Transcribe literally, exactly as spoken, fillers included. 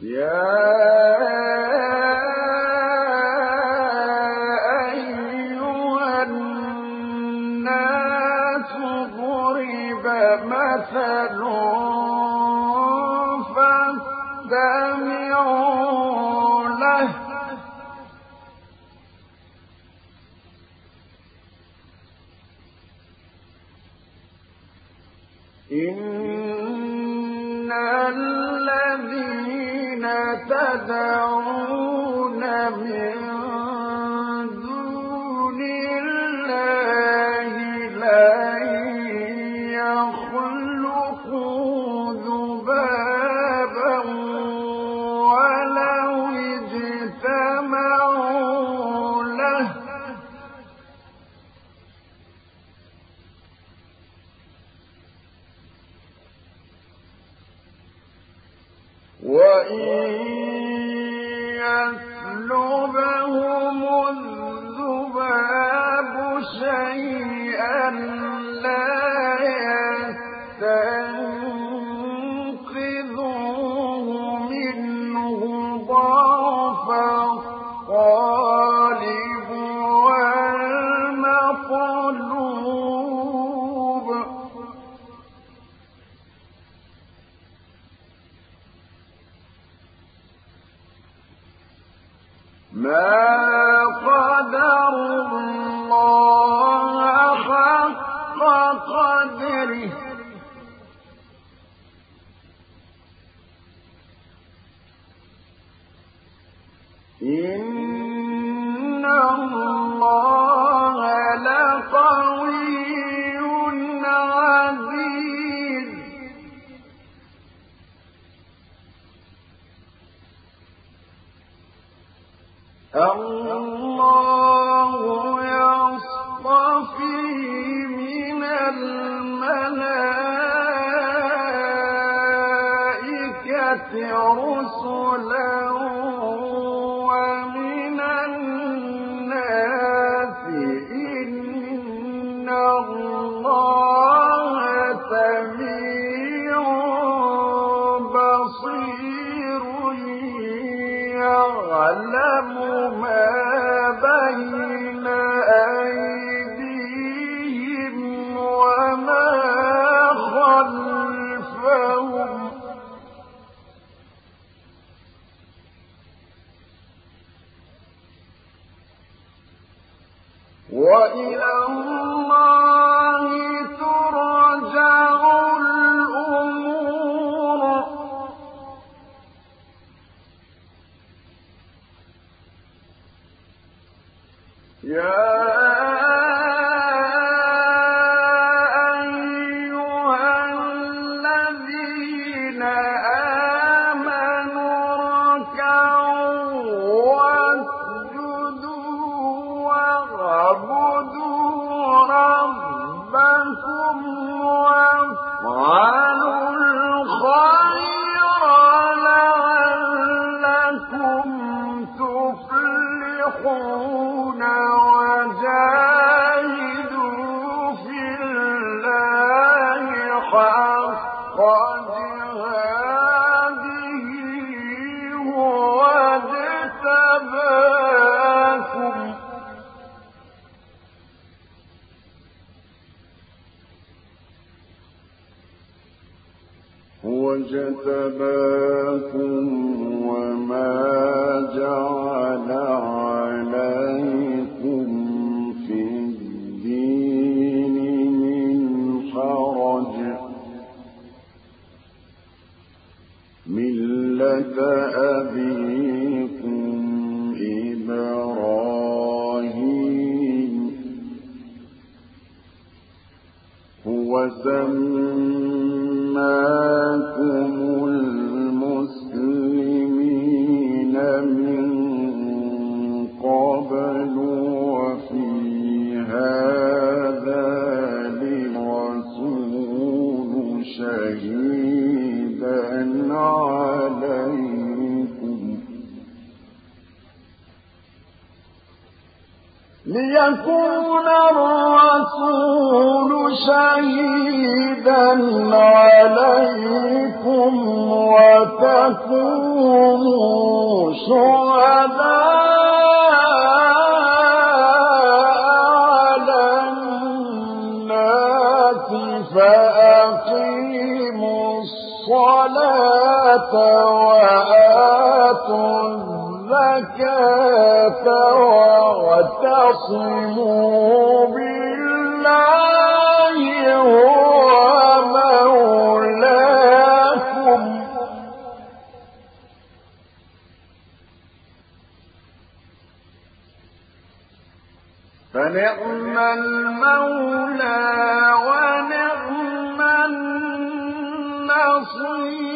يا أيها الناس ضرب مثل فاستمعوا له إن الذين تدعون من دون الله لن يخلقوا ذبابا ولو اجتمعوا له وإن يسلبهم الذباب شيئا لا يستنقذوه منه ضعف الطالب والمطلوب ما قدروا الله حق قدره إن الله لقوي عزيز الله يصطفي من الملائكة رسلا ومن الناس إن الله سميع بصير يعلم ما بين أيديهم وما خلفهم وإلى الله ترجع الأمور يا أيها الذين آمنوا اركعوا واسجدوا واعبدوا ربكم وافعلوا الخير لعلكم تفلحون وجاهدوا في الله حق جهاده هو اجتباكم هو اجتباكم وما جعل عليكم في الدين من حرج ملة أبيكم إبراهيم هو سماكم المسلمين من قبل وفي هذا للرسول شهيدا عليكم ليكون الرسول شهيدا عليكم وتكونوا شهداء على الناس فأقيموا الصلاة وآتوا الزكاة واعتصموا بالله هو مولاكم فنعم المولى ونعم النصير